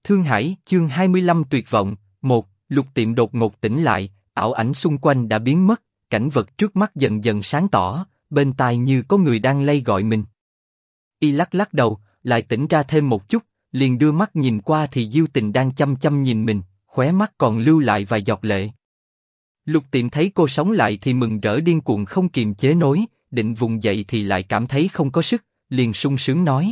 Thương Hải, chương 25 tuyệt vọng. Một, Lục Tiệm đột ngột tỉnh lại, ảo ảnh xung quanh đã biến mất, cảnh vật trước mắt dần dần sáng tỏ, bên tai như có người đang lay gọi mình. Y lắc lắc đầu, lại tỉnh ra thêm một chút, liền đưa mắt nhìn qua thì Diêu Tình đang chăm chăm nhìn mình, khóe mắt còn lưu lại vài giọt lệ. Lục Tiệm thấy cô sống lại thì mừng rỡ điên cuồng không kiềm chế nổi, định vùng dậy thì lại cảm thấy không có sức, liền sung sướng nói: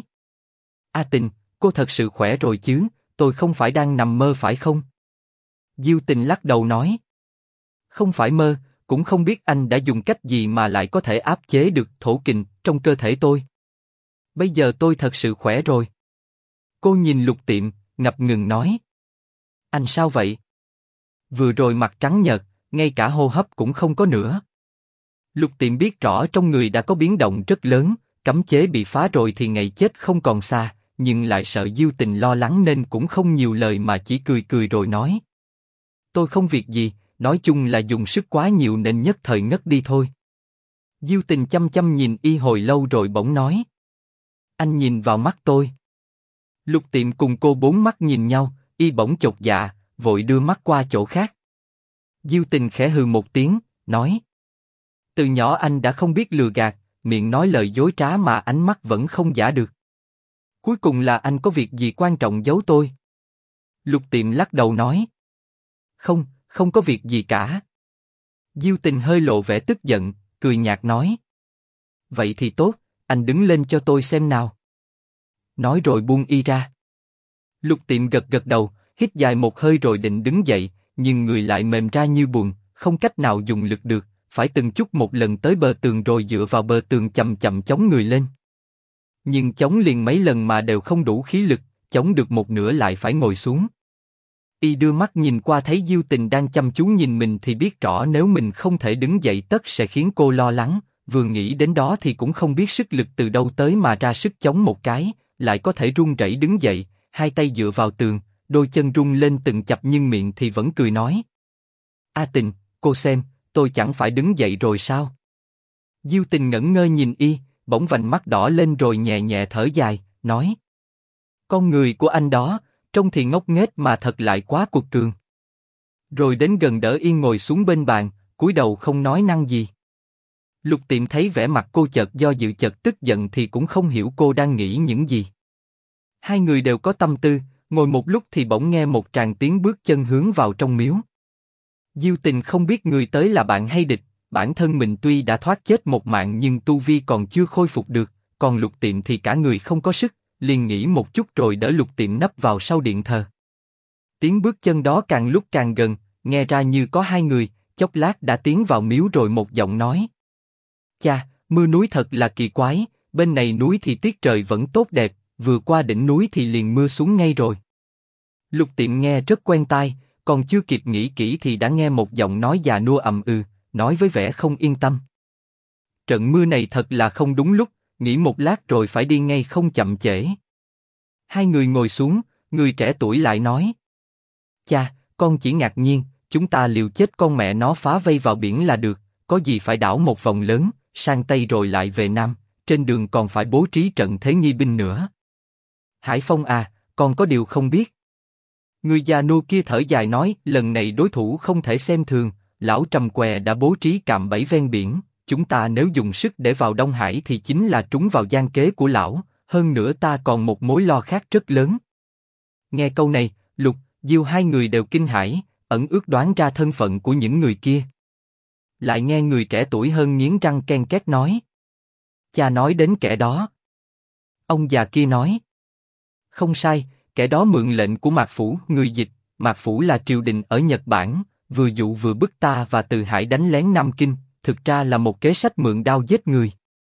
A Tình, cô thật sự khỏe rồi chứ? Tôi không phải đang nằm mơ phải không? Diêu Tình lắc đầu nói: Không phải mơ, cũng không biết anh đã dùng cách gì mà lại có thể áp chế được thổ kình trong cơ thể tôi. Bây giờ tôi thật sự khỏe rồi. Cô nhìn Lục Tiệm, ngập ngừng nói: Anh sao vậy? Vừa rồi mặt trắng nhợt, ngay cả hô hấp cũng không có nữa. Lục Tiệm biết rõ trong người đã có biến động rất lớn, cấm chế bị phá rồi thì ngày chết không còn xa, nhưng lại sợ Diêu Tình lo lắng nên cũng không nhiều lời mà chỉ cười cười rồi nói: Tôi không việc gì, nói chung là dùng sức quá nhiều nên nhất thời ngất đi thôi. Diêu Tình chăm chăm nhìn y hồi lâu rồi bỗng nói: Anh nhìn vào mắt tôi. Lục Tiệm cùng cô bốn mắt nhìn nhau, y bỗng chột dạ, vội đưa mắt qua chỗ khác. Diêu Tình khẽ hừ một tiếng, nói: Từ nhỏ anh đã không biết lừa gạt, miệng nói lời dối trá mà ánh mắt vẫn không giả được. Cuối cùng là anh có việc gì quan trọng giấu tôi? Lục Tiệm lắc đầu nói: Không, không có việc gì cả. Diêu Tình hơi lộ vẻ tức giận, cười nhạt nói: Vậy thì tốt, anh đứng lên cho tôi xem nào. Nói rồi buông y ra. Lục Tiệm gật gật đầu, hít dài một hơi rồi định đứng dậy, nhưng người lại mềm ra như bùn, không cách nào dùng lực được, phải từng chút một lần tới bờ tường rồi dựa vào bờ tường chậm chậm chống người lên. Nhưng chống liền mấy lần mà đều không đủ khí lực, chống được một nửa lại phải ngồi xuống. Y đưa mắt nhìn qua thấy Diêu Tình đang chăm chú nhìn mình thì biết rõ nếu mình không thể đứng dậy tất sẽ khiến cô lo lắng, vừa nghĩ đến đó thì cũng không biết sức lực từ đâu tới mà ra sức chống một cái, lại có thể run rẩy đứng dậy, hai tay dựa vào tường, đôi chân rung lên từng chập nhưng miệng thì vẫn cười nói: A Tình, cô xem, tôi chẳng phải đứng dậy rồi sao? Diêu Tình ngẩn ngơ nhìn y, bỗng vành mắt đỏ lên rồi nhẹ nhẹ thở dài, nói: Con người của anh đó, trông thì ngốc nghếch mà thật lại quá cuột cường. Rồi đến gần đỡ y ngồi xuống bên bàn, cúi đầu không nói năng gì. Lục Tiệm thấy vẻ mặt cô chợt do dự chợt tức giận thì cũng không hiểu cô đang nghĩ những gì. Hai người đều có tâm tư, ngồi một lúc thì bỗng nghe một tràng tiếng bước chân hướng vào trong miếu. Diêu Tình không biết người tới là bạn hay địch, bản thân mình tuy đã thoát chết một mạng nhưng tu vi còn chưa khôi phục được, còn Lục Tiệm thì cả người không có sức, liền nghĩ một chút rồi đỡ Lục Tiệm nấp vào sau điện thờ. Tiếng bước chân đó càng lúc càng gần, nghe ra như có hai người, chốc lát đã tiến vào miếu rồi một giọng nói: Cha, mưa núi thật là kỳ quái, bên này núi thì tiết trời vẫn tốt đẹp, vừa qua đỉnh núi thì liền mưa xuống ngay rồi. Lục Tiệm nghe rất quen tai, còn chưa kịp nghĩ kỹ thì đã nghe một giọng nói già nua ậm ừ, nói với vẻ không yên tâm: Trận mưa này thật là không đúng lúc, nghỉ một lát rồi phải đi ngay không chậm trễ. Hai người ngồi xuống, người trẻ tuổi lại nói: Cha, con chỉ ngạc nhiên, chúng ta liều chết con mẹ nó phá vây vào biển là được, có gì phải đảo một vòng lớn, sang Tây rồi lại về Nam, trên đường còn phải bố trí trận thế nghi binh nữa. Hải Phong à, con có điều không biết. Người già nua kia thở dài nói: Lần này đối thủ không thể xem thường, lão Trầm Què đã bố trí cạm bẫy ven biển, chúng ta nếu dùng sức để vào Đông Hải thì chính là trúng vào gian kế của lão, hơn nữa ta còn một mối lo khác rất lớn. Nghe câu này, Lục, Diêu hai người đều kinh hãi, ẩn ước đoán ra thân phận của những người kia. Lại nghe người trẻ tuổi hơn nghiến răng ken két nói: Cha nói đến kẻ đó. Ông già kia nói: Không sai, kẻ đó mượn lệnh của Mạc Phủ. Người dịch: Mạc Phủ là triều đình ở Nhật Bản, vừa dụ vừa bức ta và Từ Hải đánh lén Nam Kinh, thực ra là một kế sách mượn đao giết người.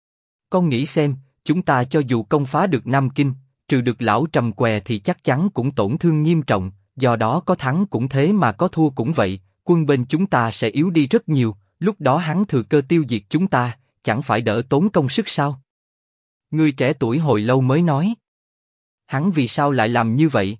Con nghĩ xem, chúng ta cho dù công phá được Nam Kinh, trừ được lão Trầm Què thì chắc chắn cũng tổn thương nghiêm trọng, do đó có thắng cũng thế mà có thua cũng vậy, quân bên chúng ta sẽ yếu đi rất nhiều, lúc đó hắn thừa cơ tiêu diệt chúng ta, chẳng phải đỡ tốn công sức sao? Người trẻ tuổi hồi lâu mới nói: Hắn vì sao lại làm như vậy?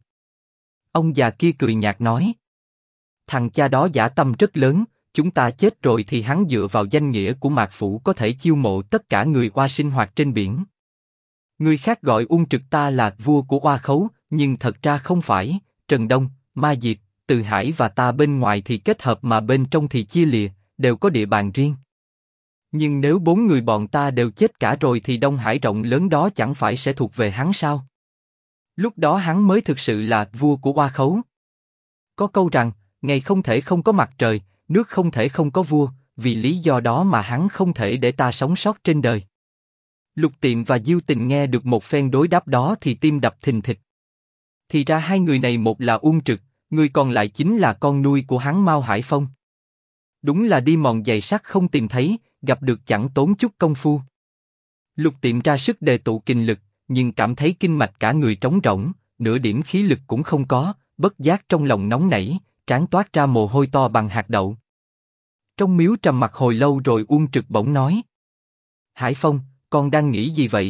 Ông già kia cười nhạt nói: Thằng cha đó dã tâm rất lớn, chúng ta chết rồi thì hắn dựa vào danh nghĩa của Mạc Phủ có thể chiêu mộ tất cả người Oa sinh hoạt trên biển. Người khác gọi Ung Trực ta là vua của Oa Khấu, nhưng thật ra không phải, Trần Đông, Ma Diệp, Từ Hải và ta bên ngoài thì kết hợp mà bên trong thì chia lìa, đều có địa bàn riêng. Nhưng nếu 4 người bọn ta đều chết cả rồi thì Đông Hải rộng lớn đó chẳng phải sẽ thuộc về hắn sao? Lúc đó hắn mới thực sự là vua của Oa Khấu. Có câu rằng, ngày không thể không có mặt trời, nước không thể không có vua, vì lý do đó mà hắn không thể để ta sống sót trên đời. Lục Tiệm và Diêu Tình nghe được một phen đối đáp đó thì tim đập thình thịch. Thì ra hai người này một là Uông Trực, người còn lại chính là con nuôi của hắn Mao Hải Phong. Đúng là đi mòn giày sắt không tìm thấy, gặp được chẳng tốn chút công phu. Lục Tiệm ra sức đề tụ kinh lực, nhưng cảm thấy kinh mạch cả người trống rỗng, nửa điểm khí lực cũng không có, bất giác trong lòng nóng nảy, trán toát ra mồ hôi to bằng hạt đậu. Trong miếu trầm mặc hồi lâu rồi Uông Trực bỗng nói: Hải Phong, con đang nghĩ gì vậy?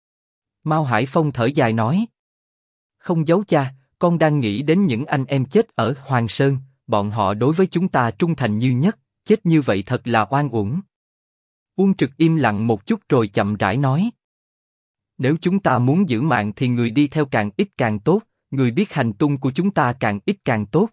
Mao Hải Phong thở dài nói: Không giấu cha, con đang nghĩ đến những anh em chết ở Hoàng Sơn, bọn họ đối với chúng ta trung thành như nhất, chết như vậy thật là oan uổng. Uông Trực im lặng một chút rồi chậm rãi nói: Nếu chúng ta muốn giữ mạng thì người đi theo càng ít càng tốt, người biết hành tung của chúng ta càng ít càng tốt.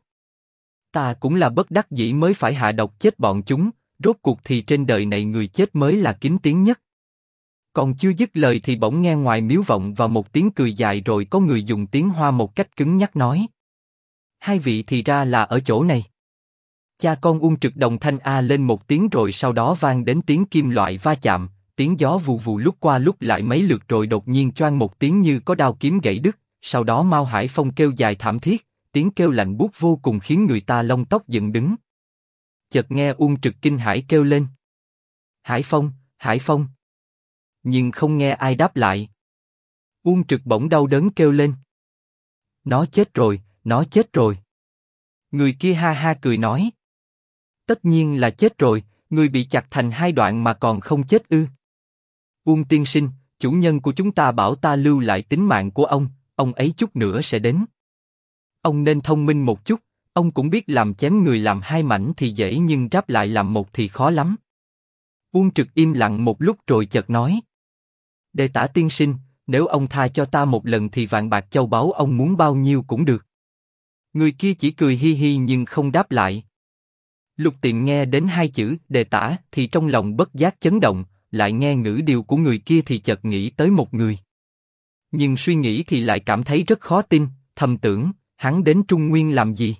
Ta cũng là bất đắc dĩ mới phải hạ độc chết bọn chúng, rốt cuộc thì trên đời này người chết mới là kín tiếng nhất. Còn chưa dứt lời thì bỗng nghe ngoài miếu vọng vào một tiếng cười dài rồi có người dùng tiếng Hoa một cách cứng nhắc nói: Hai vị thì ra là ở chỗ này. Cha con Uông Trực đồng thanh a lên một tiếng rồi sau đó vang đến tiếng kim loại va chạm, tiếng gió vù vù lúc qua lúc lại mấy lượt rồi đột nhiên choang một tiếng như có đao kiếm gãy đứt, sau đó Mao Hải Phong kêu dài thảm thiết, tiếng kêu lạnh buốt vô cùng khiến người ta lông tóc dựng đứng. Chợt nghe Uông Trực kinh hãi kêu lên: Hải Phong, Hải Phong. Nhưng không nghe ai đáp lại. Uông Trực bỗng đau đớn kêu lên: Nó chết rồi, nó chết rồi. Người kia ha ha cười nói: Tất nhiên là chết rồi, người bị chặt thành hai đoạn mà còn không chết ư? Uông tiên sinh, chủ nhân của chúng ta bảo ta lưu lại tính mạng của ông ấy chút nữa sẽ đến. Ông nên thông minh một chút, ông cũng biết làm chém người làm hai mảnh thì dễ nhưng ráp lại làm một thì khó lắm. Uông Trực im lặng một lúc rồi chợt nói: Đệ Tả tiên sinh, nếu ông tha cho ta một lần thì vạn bạc châu báu ông muốn bao nhiêu cũng được. Người kia chỉ cười hi hi nhưng không đáp lại. Lục Tiệm nghe đến hai chữ Đệ Tả thì trong lòng bất giác chấn động, lại nghe ngữ điệu của người kia thì chợt nghĩ tới một người. Nhưng suy nghĩ thì lại cảm thấy rất khó tin, thầm tưởng, hắn đến Trung Nguyên làm gì?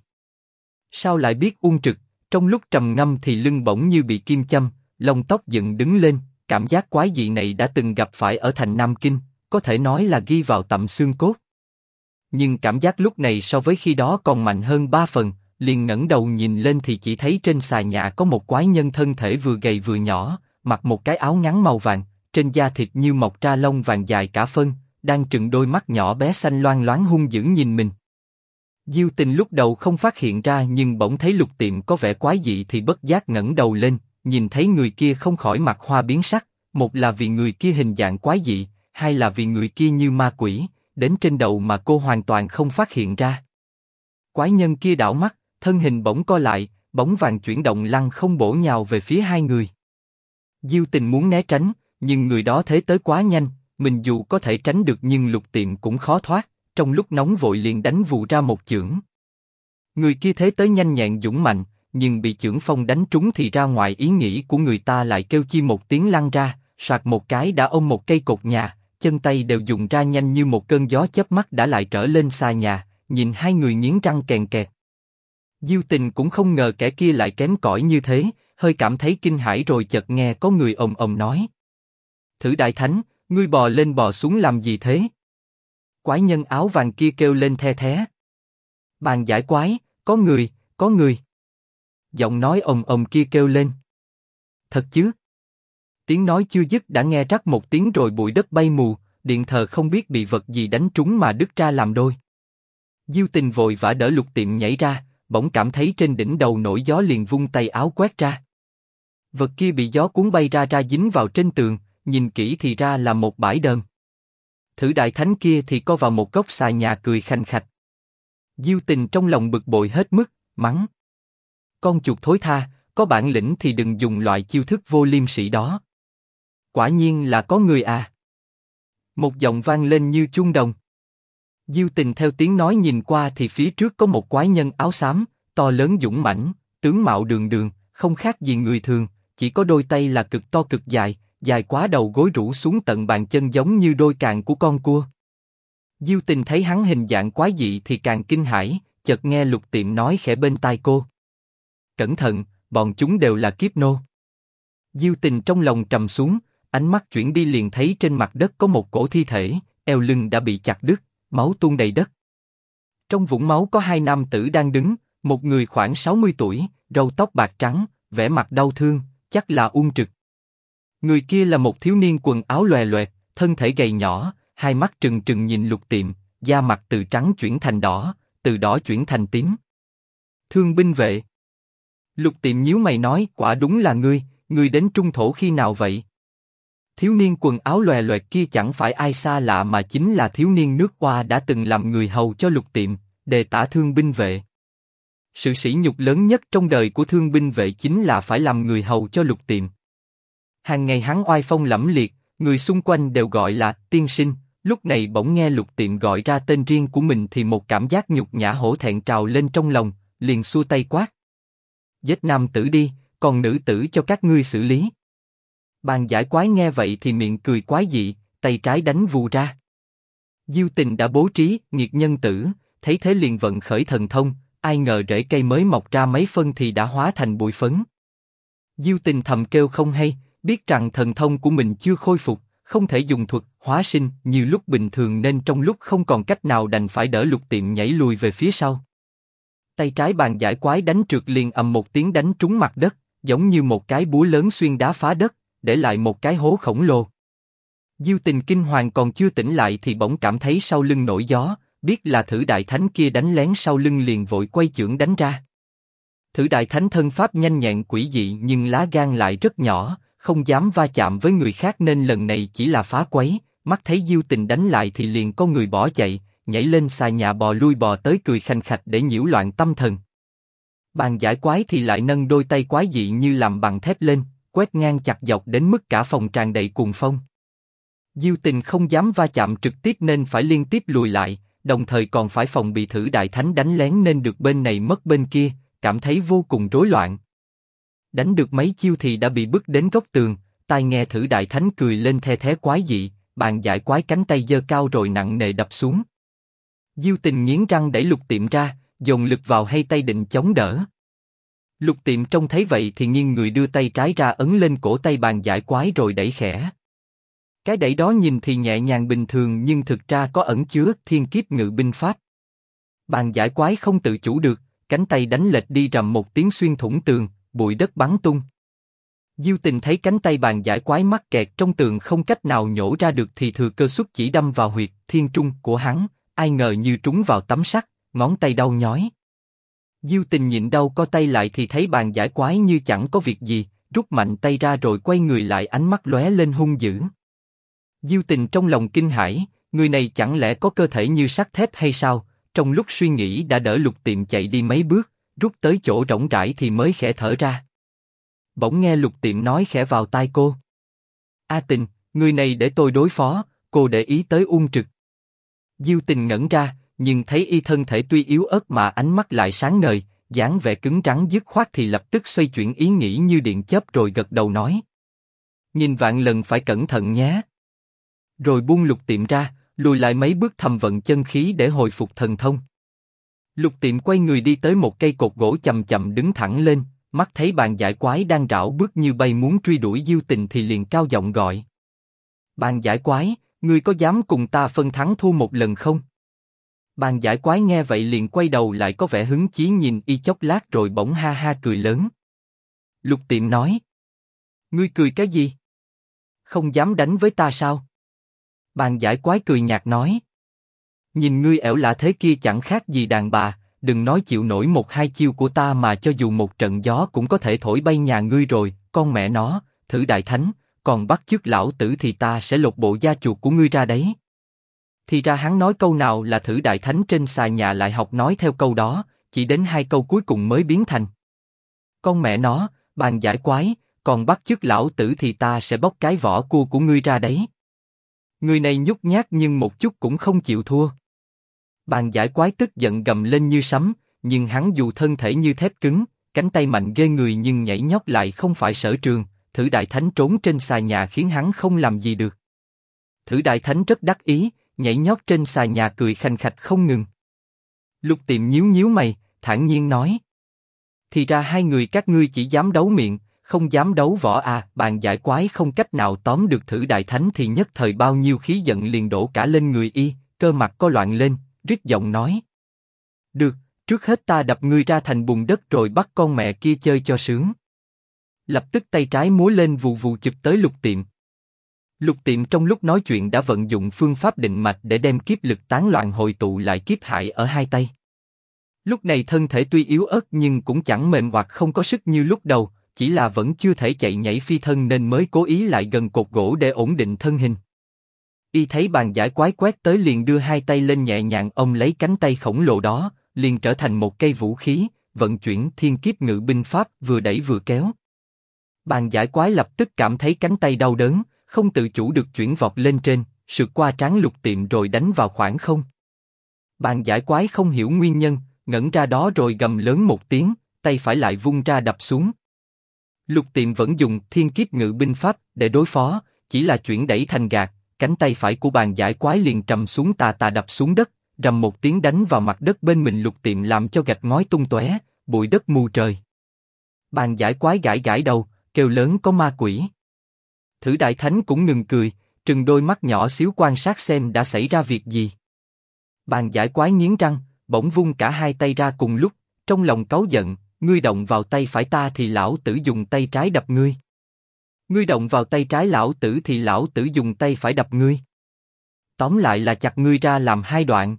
Sao lại biết Uông Trực? Trong lúc trầm ngâm thì lưng bỗng như bị kim châm, lông tóc dựng đứng lên, cảm giác quái dị này đã từng gặp phải ở thành Nam Kinh, có thể nói là ghi vào tận xương cốt. Nhưng cảm giác lúc này so với khi đó còn mạnh hơn 3 phần, liền ngẩng đầu nhìn lên thì chỉ thấy trên xà nhà có một quái nhân thân thể vừa gầy vừa nhỏ, mặc một cái áo ngắn màu vàng, trên da thịt như mọc ra lông vàng dài cả phân, đang trừng đôi mắt nhỏ bé xanh loang loáng hung dữ nhìn mình. Diêu Tình lúc đầu không phát hiện ra nhưng bỗng thấy Lục Tiệm có vẻ quái dị thì bất giác ngẩng đầu lên, nhìn thấy người kia không khỏi mặt hoa biến sắc, một là vì người kia hình dạng quái dị, hai là vì người kia như ma quỷ, đến trên đầu mà cô hoàn toàn không phát hiện ra. Quái nhân kia đảo mắt, thân hình bỗng co lại, bóng vàng chuyển động lăng không bổ nhào về phía hai người. Diêu Tình muốn né tránh, nhưng người đó thế tới quá nhanh, mình dù có thể tránh được nhưng Lục Tiệm cũng khó thoát, trong lúc nóng vội liền đánh vù ra một chưởng. Người kia thế tới nhanh nhẹn dũng mạnh, nhưng bị chưởng phong đánh trúng thì ra ngoài ý nghĩ của người ta lại kêu chi một tiếng lăn ra, soạt một cái đã ôm một cây cột nhà, chân tay đều dùng ra nhanh như một cơn gió chớp mắt đã lại trở lên xà nhà, nhìn hai người nghiến răng kèn kẹt. Diêu Tình cũng không ngờ kẻ kia lại kém cỏi như thế, hơi cảm thấy kinh hãi rồi chợt nghe có người ồm ồm nói: Thử Đại Thánh, ngươi bò lên bò xuống làm gì thế? Quái nhân áo vàng kia kêu lên the thé: Bàn giải quái, có người, có người. Giọng nói ồm ồm kia kêu lên: Thật chứ? Tiếng nói chưa dứt đã nghe rắc một tiếng rồi bụi đất bay mù, điện thờ không biết bị vật gì đánh trúng mà đứt ra làm đôi. Diêu Tình vội vã đỡ Lục Tiệm nhảy ra, bỗng cảm thấy trên đỉnh đầu nổi gió liền vung tay áo quét ra. Vật kia bị gió cuốn bay ra dính vào trên tường, nhìn kỹ thì ra là một bãi đờn. Thử Đại Thánh kia thì co vào một góc xà nhà cười khanh khạch. Diêu Tình trong lòng bực bội hết mức, mắng: Con chuột thối tha, có bản lĩnh thì đừng dùng loại chiêu thức vô liêm sỉ đó. Quả nhiên là có người à. Một giọng vang lên như chuông đồng. Diêu Tình theo tiếng nói nhìn qua thì phía trước có một quái nhân áo xám, to lớn dũng mãnh, tướng mạo đường đường, không khác gì người thường, chỉ có đôi tay là cực to cực dài, dài quá đầu gối rũ xuống tận bàn chân giống như đôi càng của con cua. Diêu Tình thấy hắn hình dạng quái dị thì càng kinh hãi, chợt nghe Lục Tiệm nói khẽ bên tai cô: cẩn thận, bọn chúng đều là kiếp nô. Diêu Tình trong lòng trầm xuống, ánh mắt chuyển đi liền thấy trên mặt đất có một cổ thi thể, eo lưng đã bị chặt đứt, máu tuôn đầy đất. Trong vũng máu có hai nam tử đang đứng, một người khoảng 60 tuổi, râu tóc bạc trắng, vẻ mặt đau thương, chắc là Uông Trực. Người kia là một thiếu niên quần áo lòe loẹt, thân thể gầy nhỏ, hai mắt trừng trừng nhìn Lục Tiệm, da mặt từ trắng chuyển thành đỏ, từ đỏ chuyển thành tím. Thương binh vệ. Lục Tiệm nhíu mày nói, quả đúng là ngươi đến Trung Thổ khi nào vậy? Thiếu niên quần áo lòe loẹt kia chẳng phải ai xa lạ mà chính là thiếu niên nước Hoa đã từng làm người hầu cho Lục Tiệm, Đề Tả Thương binh vệ. Sự sỉ nhục lớn nhất trong đời của thương binh vệ chính là phải làm người hầu cho Lục Tiệm. Hàng ngày hắn oai phong lẫm liệt, người xung quanh đều gọi là tiên sinh. Lúc này bỗng nghe Lục Tiệm gọi ra tên riêng của mình thì một cảm giác nhục nhã hổ thẹn trào lên trong lòng, liền xua tay quát: giết nam tử đi, còn nữ tử cho các ngươi xử lý. Bàn giải quái nghe vậy thì miệng cười quái dị, tay trái đánh vù ra. Diêu Tình đã bố trí nghiệt nhân tử, thấy thế liền vận khởi thần thông, ai ngờ rễ cây mới mọc ra mấy phân thì đã hóa thành bụi phấn. Diêu Tình thầm kêu không hay, biết rằng thần thông của mình chưa khôi phục, không thể dùng thuật hóa sinh như lúc bình thường nên trong lúc không còn cách nào đành phải đỡ Lục Tiệm nhảy lùi về phía sau. Tay trái bàn giải quái đánh trượt liền ầm một tiếng đánh trúng mặt đất, giống như một cái búa lớn xuyên đá phá đất, để lại một cái hố khổng lồ. Diêu Tình kinh hoàng còn chưa tỉnh lại thì bỗng cảm thấy sau lưng nổi gió, biết là Thử Đại Thánh kia đánh lén sau lưng liền vội quay chưởng đánh ra. Thử Đại Thánh thân pháp nhanh nhẹn quỷ dị nhưng lá gan lại rất nhỏ, không dám va chạm với người khác nên lần này chỉ là phá quấy. Mắt thấy Diêu Tình đánh lại thì liền có người bỏ chạy, nhảy lên xà nhà bò lui bò tới cười khanh khạch để nhiễu loạn tâm thần. Bàn giải quái thì lại nâng đôi tay quái dị như làm bằng thép lên, quét ngang chặt dọc đến mức cả phòng tràn đầy cuồng phong. Diêu Tình không dám va chạm trực tiếp nên phải liên tiếp lùi lại, đồng thời còn phải phòng bị Thử Đại Thánh đánh lén nên được bên này mất bên kia, cảm thấy vô cùng rối loạn. Đánh được mấy chiêu thì đã bị bức đến góc tường, tai nghe Thử Đại Thánh cười lên the thé quái dị, bàn giải quái cánh tay giơ cao rồi nặng nề đập xuống. Diêu Tình nghiến răng đẩy Lục Tiệm ra, dồn lực vào hai tay định chống đỡ. Lục Tiệm trông thấy vậy thì nghiêng người đưa tay trái ra ấn lên cổ tay bàn giải quái rồi đẩy khẽ. Cái đẩy đó nhìn thì nhẹ nhàng bình thường nhưng thực ra có ẩn chứa thiên kiếp ngự binh pháp. Bàn giải quái không tự chủ được, cánh tay đánh lệch đi rầm một tiếng xuyên thủng tường, bụi đất bắn tung. Diêu Tình thấy cánh tay bàn giải quái mắc kẹt trong tường không cách nào nhổ ra được thì thừa cơ xuất chỉ đâm vào huyệt thiên trung của hắn, ai ngờ như trúng vào tấm sắt, ngón tay đau nhói. Diêu Tình nhịn đau co tay lại thì thấy bàn giải quái như chẳng có việc gì, rút mạnh tay ra rồi quay người lại ánh mắt lóe lên hung dữ. Diêu Tình trong lòng kinh hãi, người này chẳng lẽ có cơ thể như sắt thép hay sao? Trong lúc suy nghĩ đã đỡ Lục Tiệm chạy đi mấy bước, rút tới chỗ rỗng rãi thì mới khẽ thở ra. Bỗng nghe Lục Tiệm nói khẽ vào tai cô: A Tình, người này để tôi đối phó, cô để ý tới Uông Trực. Diêu Tình ngẩn ra, nhưng thấy y thân thể tuy yếu ớt mà ánh mắt lại sáng ngời, dáng vẻ cứng rắn dứt khoát thì lập tức xoay chuyển ý nghĩ như điện chớp rồi gật đầu nói: nghìn vạn lần phải cẩn thận nhé. Rồi buông Lục Tiệm ra, lùi lại mấy bước thầm vận chân khí để hồi phục thần thông. Lục Tiệm quay người đi tới một cây cột gỗ chậm chậm đứng thẳng lên, mắt thấy bàn giải quái đang rảo bước như bay muốn truy đuổi Diêu Tình thì liền cao giọng gọi: Bàn giải quái, ngươi có dám cùng ta phân thắng thua một lần không? Bàn giải quái nghe vậy liền quay đầu lại có vẻ hứng chí nhìn y chốc lát rồi bỗng ha ha cười lớn. Lục Tiệm nói: ngươi cười cái gì? Không dám đánh với ta sao? Bàn giải quái cười nhạt nói: nhìn ngươi ẻo lạ thế kia chẳng khác gì đàn bà, đừng nói chịu nổi một hai chiêu của ta mà cho dù một trận gió cũng có thể thổi bay nhà ngươi rồi, con mẹ nó, Thử Đại Thánh, còn bắt chước lão tử thì ta sẽ lột bộ da chuột của ngươi ra đấy. Thì ra hắn nói câu nào là Thử Đại Thánh trên xà nhà lại học nói theo câu đó, chỉ đến hai câu cuối cùng mới biến thành. Con mẹ nó, bàn giải quái, còn bắt chước lão tử thì ta sẽ bóc cái vỏ cua của ngươi ra đấy. Người này nhút nhát nhưng một chút cũng không chịu thua. Bàn giải quái tức giận gầm lên như sấm, nhưng hắn dù thân thể như thép cứng, cánh tay mạnh ghê người nhưng nhảy nhót lại không phải sở trường, Thử Đại Thánh trốn trên xà nhà khiến hắn không làm gì được. Thử Đại Thánh rất đắc ý, nhảy nhót trên xà nhà cười khanh khách không ngừng. Lục Tiệm nhíu nhíu mày, thản nhiên nói: thì ra hai người các ngươi chỉ dám đấu miệng, không dám đấu võ à? Bàn giải quái không cách nào tóm được Thử Đại Thánh thì nhất thời bao nhiêu khí giận liền đổ cả lên người y, cơ mặt co loạn lên, rít giọng nói: được, trước hết ta đập ngươi ra thành bùn đất rồi bắt con mẹ kia chơi cho sướng. Lập tức tay trái múa lên vù vù chụp tới Lục Tiệm. Lục Tiệm trong lúc nói chuyện đã vận dụng phương pháp định mạch để đem kiếp lực tán loạn hội tụ lại kiếp hải ở hai tay. Lúc này thân thể tuy yếu ớt nhưng cũng chẳng mềm hoặc không có sức như lúc đầu, chỉ là vẫn chưa thể chạy nhảy phi thân nên mới cố ý lại gần cột gỗ để ổn định thân hình. Y thấy bàn giải quái quét tới liền đưa hai tay lên nhẹ nhàng ôm lấy cánh tay khổng lồ đó, liền trở thành một cây vũ khí, vận chuyển thiên kiếp ngự binh pháp vừa đẩy vừa kéo. Bàn giải quái lập tức cảm thấy cánh tay đau đớn, không tự chủ được chuyển vọt lên trên, sượt qua trán Lục Tiệm rồi đánh vào khoảng không. Bàn giải quái không hiểu nguyên nhân, ngẩn ra đó rồi gầm lớn một tiếng, tay phải lại vung ra đập xuống. Lục Tiệm vẫn dùng thiên kiếp ngự binh pháp để đối phó, chỉ là chuyển đẩy thành gạt, cánh tay phải của bàn giải quái liền trầm xuống tà tà đập xuống đất, rầm một tiếng đánh vào mặt đất bên mình Lục Tiệm làm cho gạch ngói tung tóe, bụi đất mù trời. Bàn giải quái gãi gãi đầu, kêu lớn có ma quỷ. Thử Đại Thánh cũng ngừng cười, trừng đôi mắt nhỏ xíu quan sát xem đã xảy ra việc gì. Bàn giải quái nghiến răng, bỗng vung cả hai tay ra cùng lúc, trong lòng cáu giận: ngươi động vào tay phải ta thì lão tử dùng tay trái đập ngươi. Ngươi động vào tay trái lão tử thì lão tử dùng tay phải đập ngươi. Tóm lại là chặt ngươi ra làm hai đoạn.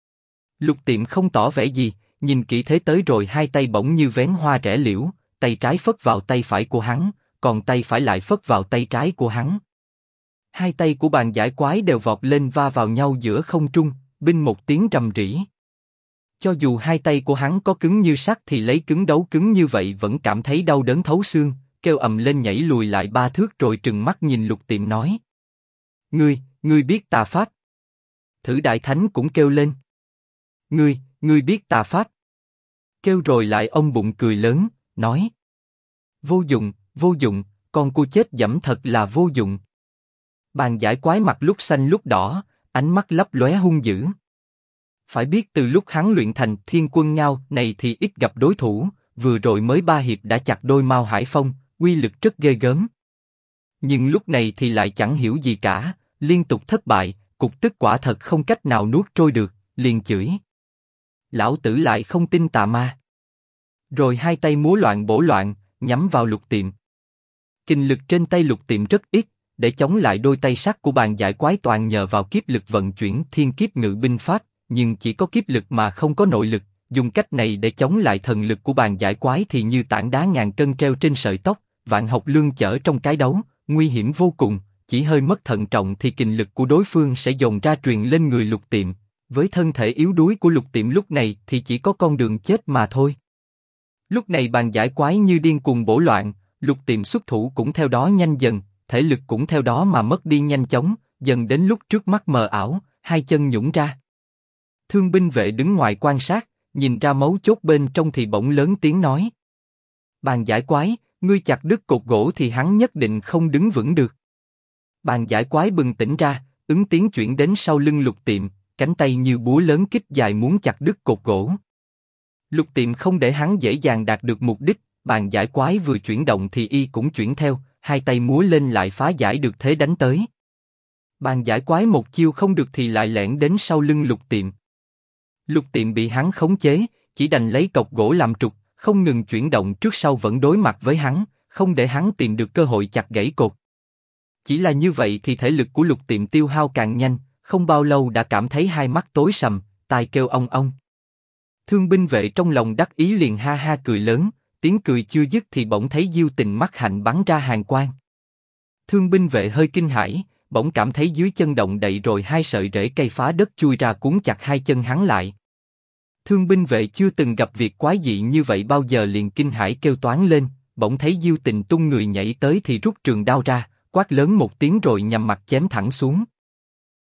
Lục Tiệm không tỏ vẻ gì, nhìn kỹ thế tới rồi hai tay bỗng như vén hoa rẽ liễu, tay trái phất vào tay phải của hắn, còn tay phải lại phất vào tay trái của hắn. Hai tay của bàn giải quái đều vọt lên va vào nhau giữa không trung, binh một tiếng rầm rĩ. Cho dù hai tay của hắn có cứng như sắt thì lấy cứng đấu cứng như vậy vẫn cảm thấy đau đớn thấu xương, kêu ầm lên nhảy lùi lại 3 thước rồi trừng mắt nhìn Lục Tiệm nói: Ngươi biết tà pháp? Thử Đại Thánh cũng kêu lên: Ngươi biết tà pháp? Kêu rồi lại ôm bụng cười lớn, nói: vô dụng, con cua chết dẫm thật là vô dụng. Bàn giải quái mặt lúc xanh lúc đỏ, ánh mắt lấp lóe hung dữ. Phải biết từ lúc hắn luyện thành Thiên Quân Ngao này thì ít gặp đối thủ, vừa rồi mới 3 hiệp đã chặt đôi Mao Hải Phong, uy lực rất ghê gớm. Nhưng lúc này thì lại chẳng hiểu gì cả, liên tục thất bại, cục tức quả thật không cách nào nuốt trôi được, liền chửi: lão tử lại không tin tà ma. Rồi hai tay múa loạn bổ loạn, nhắm vào Lục Tiệm. Kinh lực trên tay Lục Tiệm rất ít, để chống lại đôi tay sắt của bàn giải quái toàn nhờ vào kiếp lực vận chuyển thiên kiếp ngự binh pháp, nhưng chỉ có kiếp lực mà không có nội lực, dùng cách này để chống lại thần lực của bàn giải quái thì như tảng đá ngàn cân treo trên sợi tóc, vạn học lương chở trong cái đấu, nguy hiểm vô cùng, chỉ hơi mất thận trọng thì kình lực của đối phương sẽ dồn ra truyền lên người Lục Tiệm, với thân thể yếu đuối của Lục Tiệm lúc này thì chỉ có con đường chết mà thôi. Lúc này bàn giải quái như điên cuồng bổ loạn, Lục Tiệm xuất thủ cũng theo đó nhanh dần, thể lực cũng theo đó mà mất đi nhanh chóng, dần đến lúc trước mắt mờ ảo, hai chân nhũn ra. Thương binh vệ đứng ngoài quan sát, nhìn ra mấu chốt bên trong thì bỗng lớn tiếng nói: bàn giải quái, ngươi chặt đứt cột gỗ thì hắn nhất định không đứng vững được. Bàn giải quái bừng tỉnh ra, ứng tiếng chuyển đến sau lưng Lục Tiệm, cánh tay như búa lớn kích dài muốn chặt đứt cột gỗ. Lục Tiệm không để hắn dễ dàng đạt được mục đích, bàn giải quái vừa chuyển động thì y cũng chuyển theo, hai tay múa lên lại phá giải được thế đánh tới. Bàn giải quái một chiêu không được thì lại lẻn đến sau lưng Lục Tiệm. Lục Tiệm bị hắn khống chế, chỉ đành lấy cọc gỗ làm trục, không ngừng chuyển động trước sau vẫn đối mặt với hắn, không để hắn tìm được cơ hội chặt gãy cột. Chỉ là như vậy thì thể lực của Lục Tiệm tiêu hao càng nhanh, không bao lâu đã cảm thấy hai mắt tối sầm, tai kêu ong ong. Thương binh vệ trong lòng đắc ý liền ha ha cười lớn, tiếng cười chưa dứt thì bỗng thấy Diêu Tình mắt hạnh bắn ra hàn quang. Thương binh vệ hơi kinh hãi, bỗng cảm thấy dưới chân động đậy rồi hai sợi rễ cây phá đất chui ra cuốn chặt hai chân hắn lại. Thương binh vệ chưa từng gặp việc quái dị như vậy bao giờ liền kinh hãi kêu toáng lên, bỗng thấy Diêu Tình tung người nhảy tới thì rút trường đao ra, quát lớn một tiếng rồi nhằm mặt chém thẳng xuống.